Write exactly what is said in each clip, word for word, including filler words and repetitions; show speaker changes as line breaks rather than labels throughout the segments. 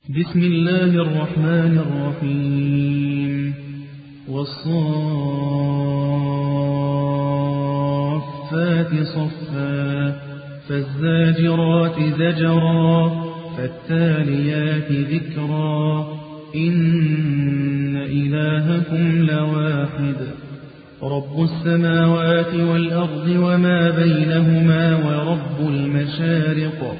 بسم الله الرحمن الرحيم والصافات صفا فالزاجرات زجرا فالتاليات ذكرا إن إلهكم لواحد رب السماوات والأرض وما بينهما ورب المشارق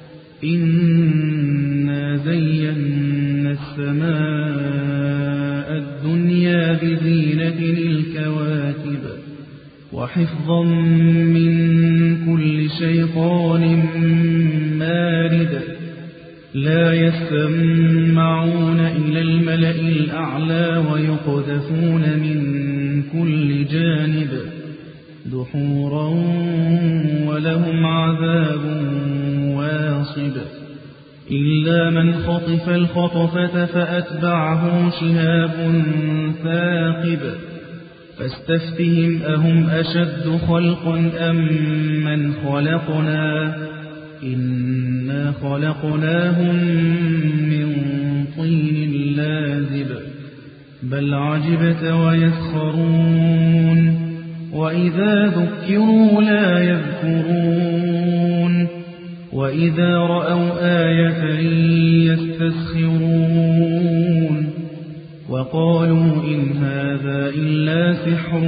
إنا زينا السماء الدنيا بزينة الكواكب وحفظا من كل شيطان مارد لا يسمعون إلى الملأ الأعلى ويقذفون من كل جانب دحورا ولهم عذاب واصب إلا من خطف الخطفة فأتبعه شهاب ثاقب فاستفتهم أهم أشد خلقا أم من خلقنا إنا خلقناهم من طين لازب بل عجبت ويسخرون وإذا ذكروا لا يذكرون وإذا رأوا آية يستسخرون وقالوا إن هذا إلا سحر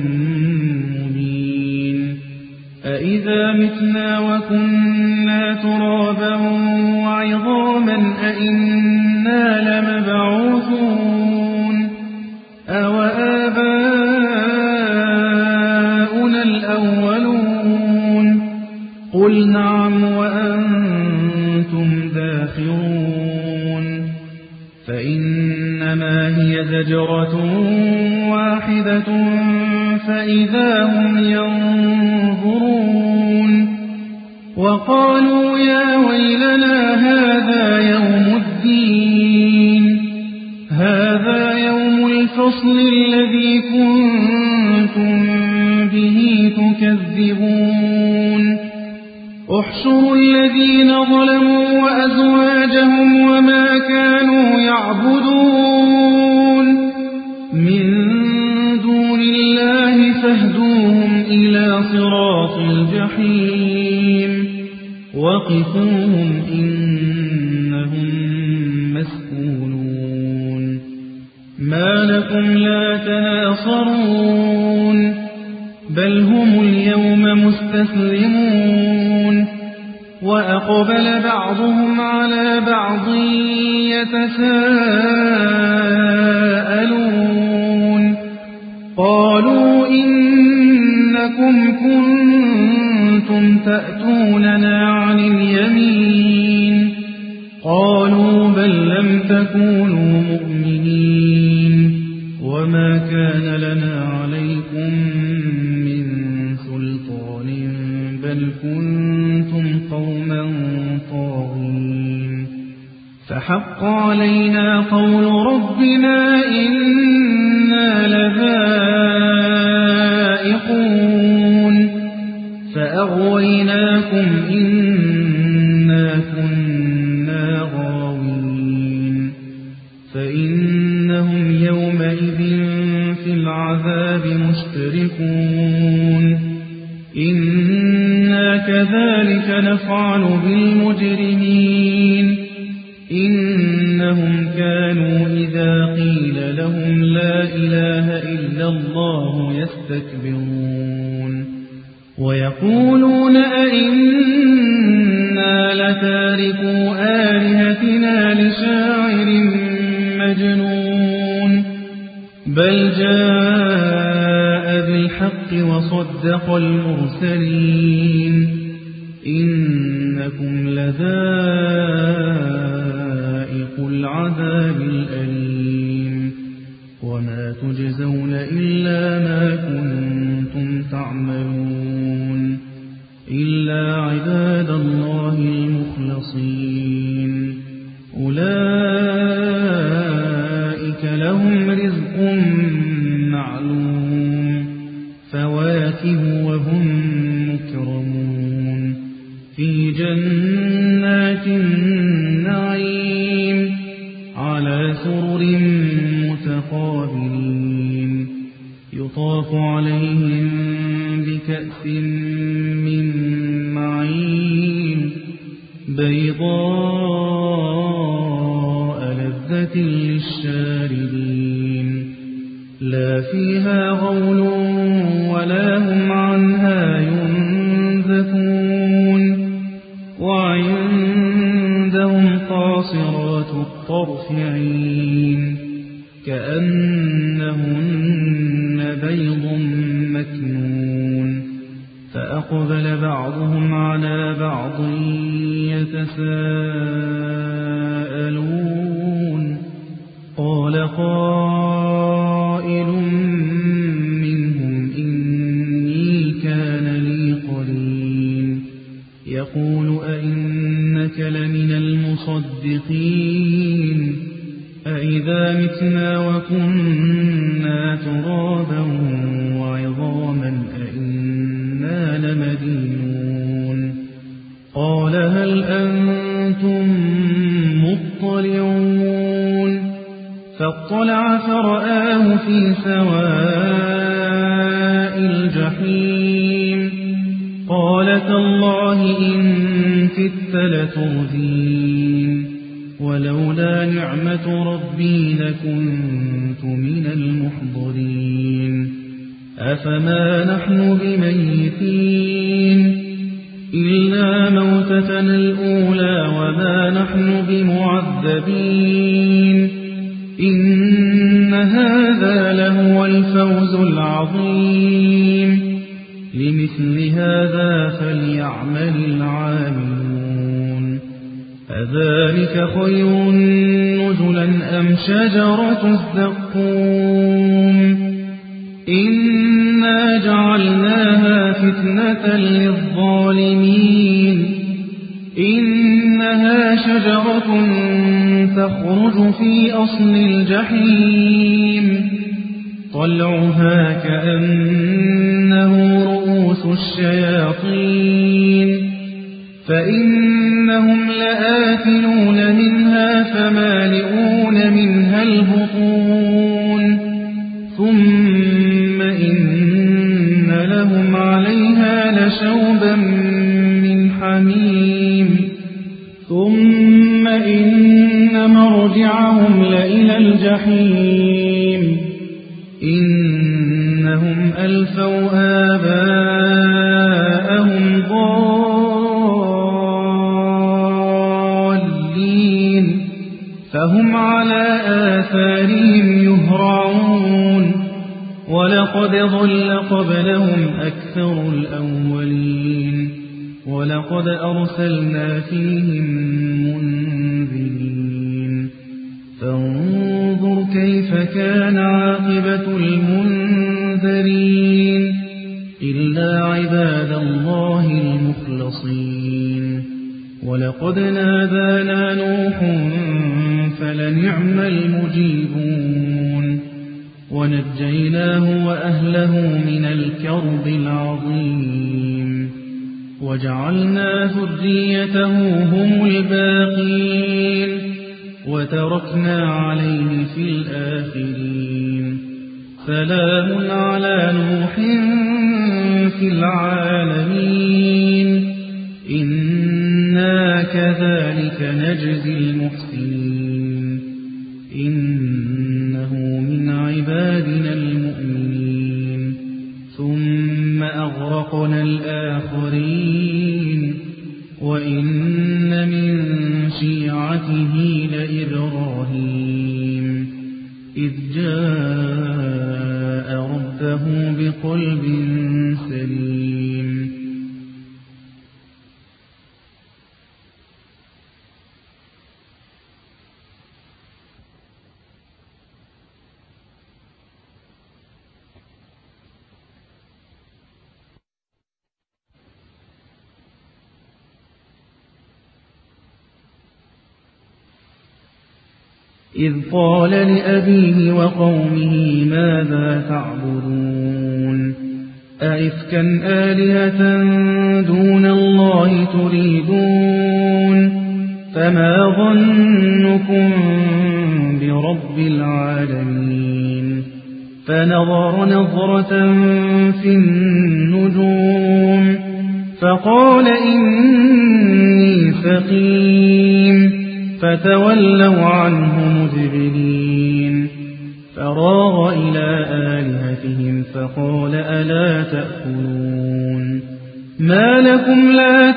مبين أإذا متنا وكنا ترابا وعظاما أإنا لمبعوثون أو آباؤنا الأولون قل نعم وأنتم داخرون فإنما هي زجرة واحدة فإذا هم ينظرون وقالوا يا ويلنا هذا يوم الدين هذا يوم الفصل الذي كنتم به تكذبون احشروا الذين ظلموا وأزواجهم وما كانوا يعبدون من دون الله فاهدوهم إلى صراط الجحيم وقفوهم إنهم مسئولون ما لكم لا تناصرون بل هم اليوم مستسلمون وأقبل بعضهم على بعض يتساءلون قالوا إنكم كنتم تأتوننا عن اليمين قالوا بل لم تكونوا مؤمنين وما كان لنا عليكم من سلطان بل كنتم قوما طاغين فحق علينا قول ربنا إنا لذائقون فأغويناكم إنا كنا غاوين فإنهم يومئذ في العذاب مشتركون إنا كذلك نفعل بالمجرمين إنهم كانوا إذا قيل لهم لا إله إلا الله يستكبرون ويقولون أئنا لتاركو آلهتنا لشاعر مجنون بل جاء بالحق وصدق المرسلين إنكم لذائق العذاب الأليم وما تجزون إلا ما كنتم تعملون إلا عباد الله المخلصين أولئك لهم رزق معلوم فواكه وهم مكرمون في جنات النعيم لَذَّةٍ لِّلشَّارِبِينَ لَا فِيهَا غَوْلٌ وَلَا هُمْ عَنْهَا يُنزَفُونَ وَعِندَهُمْ قَاصِرَاتُ الطَّرْفِ عِينٌ كَأَنَّهُنَّ بَيْضٌ مَّكْنُونٌ فَأَقْبَلَ بَعْضُهُمْ عَلَىٰ بَعْضٍ يَتَسَاءَلُونَ قَالَ قَائِلٌ مِّنْهُمْ إِنِّي كَانَ لِي قَرِينٌ يَقُولُ أَإِنَّكَ لَمِنَ الْمُصَدِّقِينَ أَإِذَا مِتْنَا وَكُنَّا تُرَابًا وَعِظَامًا أَإِنَّا لَمَدِينُونَ قَالَ هَلْ أَنتُم مُّطَّلِعُونَ فَاطَّلَعَ فَرَآهُ فِي سَوَاءِ الْجَحِيمِ قَالَ تَاللَّهِ إِن كِدتَّ لَتُرْدِينِ وَلَوْلَا نِعْمَةُ رَبِّي لَكُنتُ مِنَ الْمُحْضَرِينَ أَفَمَا نَحْنُ بِمَيِّتِينَ إِلَّا مَوْتَتَنَا الْأُولَىٰ وَمَا نَحْنُ بِمُعَذَّبِينَ إِنَّ هَٰذَا لَهُوَ الْفَوْزُ الْعَظِيمُ لِمِثْلِ هَٰذَا فَلْيَعْمَلِ الْعَامِلُونَ أَذَٰلِكَ خَيْرٌ نُّزُلًا أَمْ شَجَرَةُ الزَّقُّومِ إِنَّا جَعَلْنَاهَا فِتْنَةً لِّلظَّالِمِينَ إِنَّهَا شَجَرَةٌ تَخْرُجُ فِي أَصْلِ الْجَحِيمِ طَلْعُهَا كَأَنَّهُ رُءُوسُ الشَّيَاطِينِ فَإِنَّهُمْ لَآكِلُونَ مِنْهَا فَمَالِئُونَ مِنْهَا الْبُطُونَ ثُمَّ إِنَّ لَهُمْ عَلَيْهَا لَشَوْبًا مِّنْ حَمِيمٍ ثُمَّ إِنَّ مَرْجِعَهُمْ لَإِلَى الْجَحِيمِ إِنَّهُمْ أَلْفَوْا آبَاءَهُمْ ضَالِّينَ فَهُمْ عَلَىٰ آثَارِهِمْ يُهْرَعُونَ وَلَقَدْ ضَلَّ قَبْلَهُمْ أَكْثَرُ الْأَوَّلِينَ وَلَقَدْ أَرْسَلْنَا فِيهِم مُّنذِرِينَ فَانظُرْ كَيْفَ كَانَ عَاقِبَةُ الْمُنذَرِينَ إِلَّا عِبَادَ اللَّهِ الْمُخْلَصِينَ وَلَقَدْ نَادَانَا نُوحٌ فَلَنِعْمَ الْمُجِيبُونَ وَنَجَّيْنَاهُ وَأَهْلَهُ مِنَ الْكَرْبِ الْعَظِيمِ وَجَعَلْنَا ذُرِّيَّتَهُ هُمُ الْبَاقِينَ وَتَرَكْنَا عَلَيْهِ فِي الْآخِرِينَ سَلَامٌ عَلَىٰ نُوحٍ فِي الْعَالَمِينَ إِنَّا كَذَٰلِكَ نَجْزِي الْمُحْسِنِينَ إِنَّهُ مِنْ عِبَادِنَا الْمُؤْمِنِينَ ثُمَّ أَغْرَقْنَا الْآخَرِينَ وَإِنَّ مِن شِيعَتِهِ لَإِبْرَاهِيمَ إِذْ جَاءَ رَبَّهُ بِقَلْبٍ سَلِيمٍ إذ قال لأبيه وقومه ماذا تعبدون أئفكا آلهة دون الله تريدون فما ظنكم برب العالمين فنظر نظرة في النجوم فقال إني سقيم فتولوا عنه زبدين فراغ إلى آلهتهم فقال ألا تأكلون ما لكم لا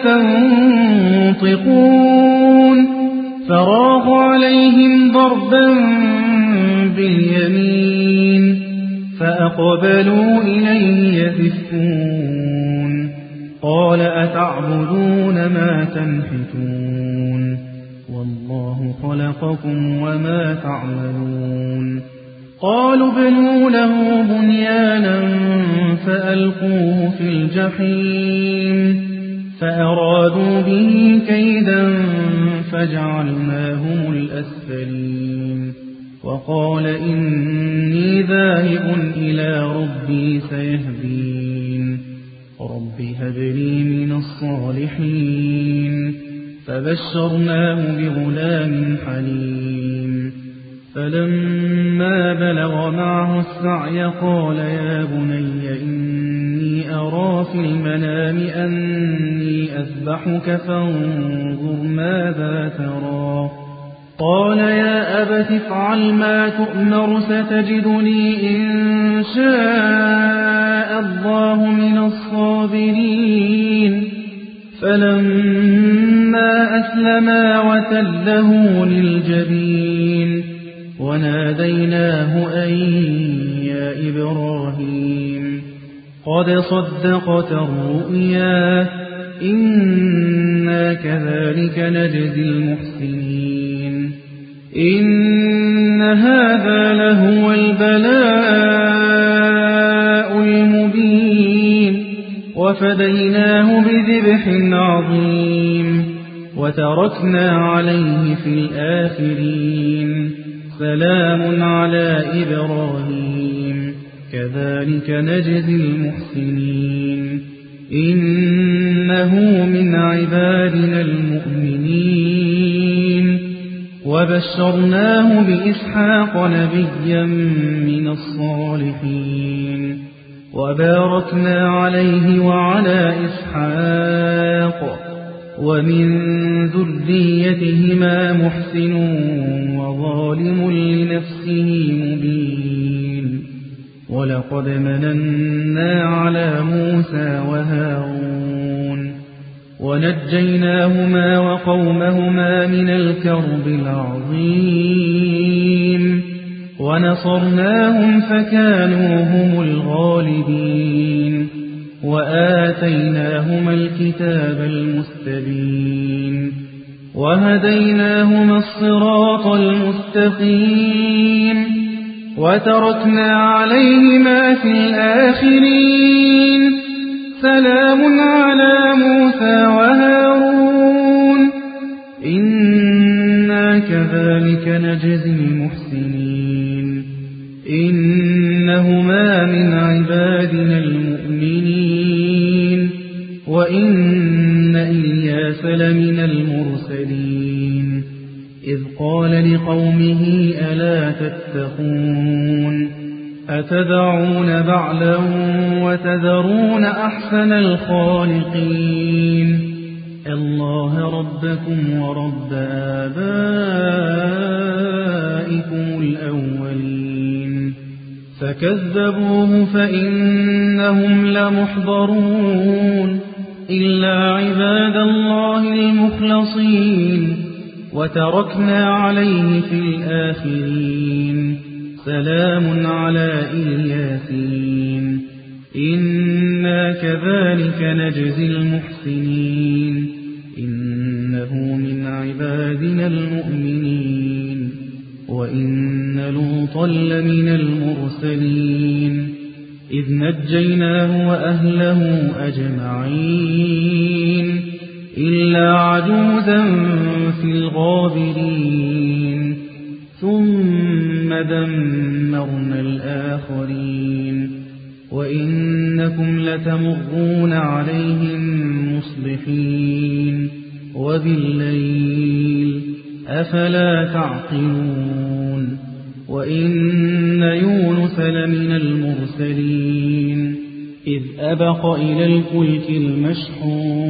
تنطقون فراغ عليهم ضربا باليمين فأقبلوا إليه يزفون قال أتعبدون ما تنحتون والله خلقكم وما تعملون قالوا ابنوا له بنيانا فألقوه في الجحيم فأرادوا به كيدا فجعلناهم الأسفلين وقال إني ذاهب إلى ربي سيهدين رب هب لي من الصالحين فبشرناه بغلام حليم فلما بلغ معه السعي قال يا بني إني أرى في المنام أني أذبحك فانظر ماذا ترى قال يا أبت افعل ما تؤمر ستجدني إن شاء الله من الصابرين فلما أسلما وتله للجبين وناديناه أن يا إبراهيم قد صدقت الرؤيا إنا كذلك نجزي المحسنين إن هذا لهو البلاء المبين وفديناه بذبح عظيم وتركنا عليه في الآخرين سلام على إبراهيم كذلك نجزي المحسنين إنه من عبادنا المؤمنين وبشرناه بإسحاق نبيا من الصالحين وباركنا عليه وعلى إسحاق ومن ذريتهما محسن وظالم لنفسه مبين ولقد مننا على موسى وهارون ونجيناهما وقومهما من الكرب العظيم ونصرناهم فكانوا هم الغالبين وآتيناهما الكتاب المستبين وهديناهما الصراط المستقيم وتركنا عليهما في الآخرين سلام على موسى وهارون إنا كذلك نجزي المحسنين إنهما من عبادنا المؤمنين وإن إلياس لمن المرسلين إذ قال لقومه ألا تتقون أتدعون بعلا وتذرون أحسن الخالقين الله ربكم ورب آبائكم الأولين فكذبوه فإنهم لمحضرون إلا عباد الله المخلصين وتركنا عليه في الآخرين سلام على إلياسين إنا كذلك نجزي المحسنين إنه من عبادنا المؤمنين وإن لوطا لمن المرسلين إذ نجيناه وأهله أجمعين إلا عجوزا في الغابرين ثم دمرنا الآخرين وإنكم لتمرون عليهم مصبحين وبالليل أفلا تعقلون وإن يونس لمن المرسلين إذ أبق إلى الفلك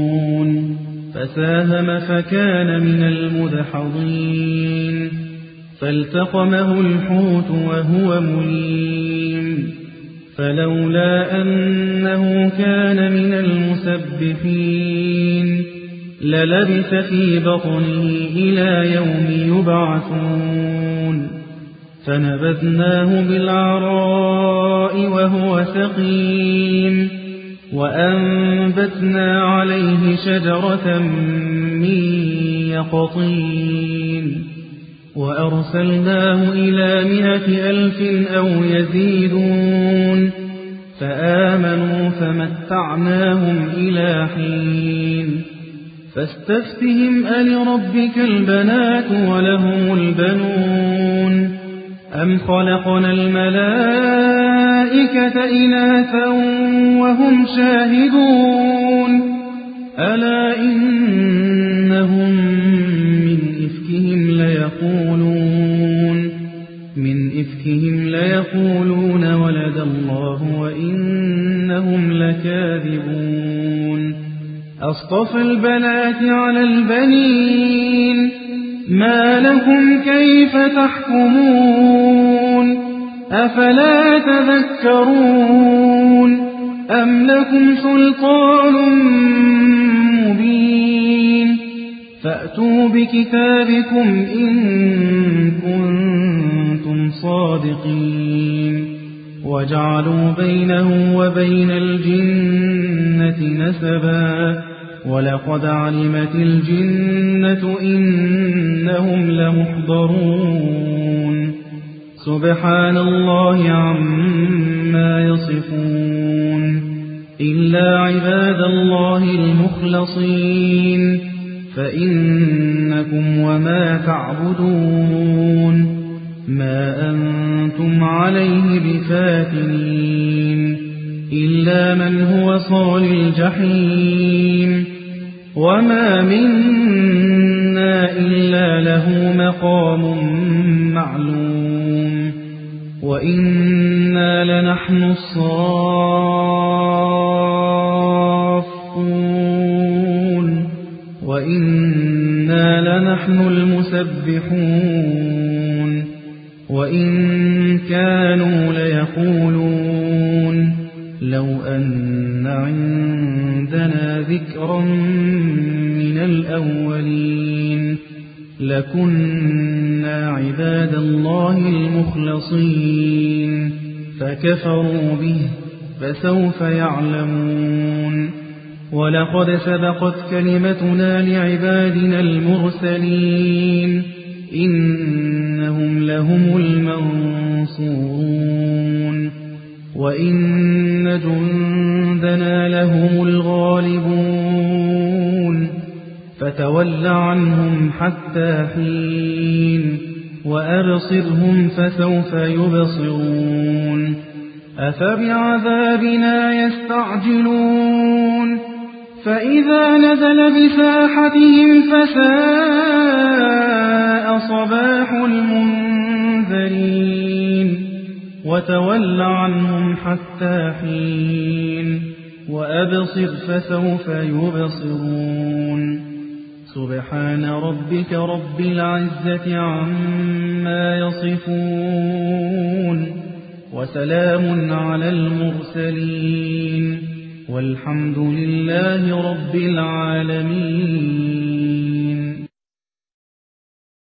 المشحون فساهم فكان من المدحضين فالتقمه الحوت وهو مليم فلولا أنه كان من المسبحين للبث في بطنه إلى يوم يبعثون فنبذناه بالعراء وهو سقيم وأنبتنا عليه شجرة من يقطين وأرسلناه إلى مائة ألف أو يزيدون فآمنوا فمتعناهم إلى حين فاستفتهم ألربك البنات ولهم البنون أم خلقنا الملائكة إناثا وهم شاهدون ألا إنهم من إفكهم ليقولون من إفكهم ليقولون ولد الله وإنهم لكاذبون أصطفى البنات على البنين ما لكم كيف تحكمون أفلا تذكرون أم لكم سلطان مبين فأتوا بكتابكم إن كنتم صادقين وجعلوا بينه وبين الجنة نسبا ولقد علمت الجنة إنهم لمحضرون سبحان الله عما يصفون إلا عباد الله المخلصين فإنكم وما تعبدون ما أنتم عليه بفاتنين إلا من هو صال الجحيم وما منا إلا له مقام معلوم وإنا لنحن الصافون وإنا لنحن المسبحون وإن كانوا ليقولون لو أن عندنا ذكرا من الأولين لكنا عباد الله المخلصين فكفروا به فسوف يعلمون ولقد سبقت كلمتنا لعبادنا المرسلين إنهم لهم المنصورون وإن جندنا لهم الغالبون فتول عنهم حتى حين وأبصرهم فسوف يبصرون أفبعذابنا يستعجلون فإذا نزل بساحتهم فساء صباح المنذرين وتول عنهم حتى حين وأبصر فسوف يبصرون سبحان ربك رب العزة عما يصفون وسلام على المرسلين والحمد لله رب العالمين.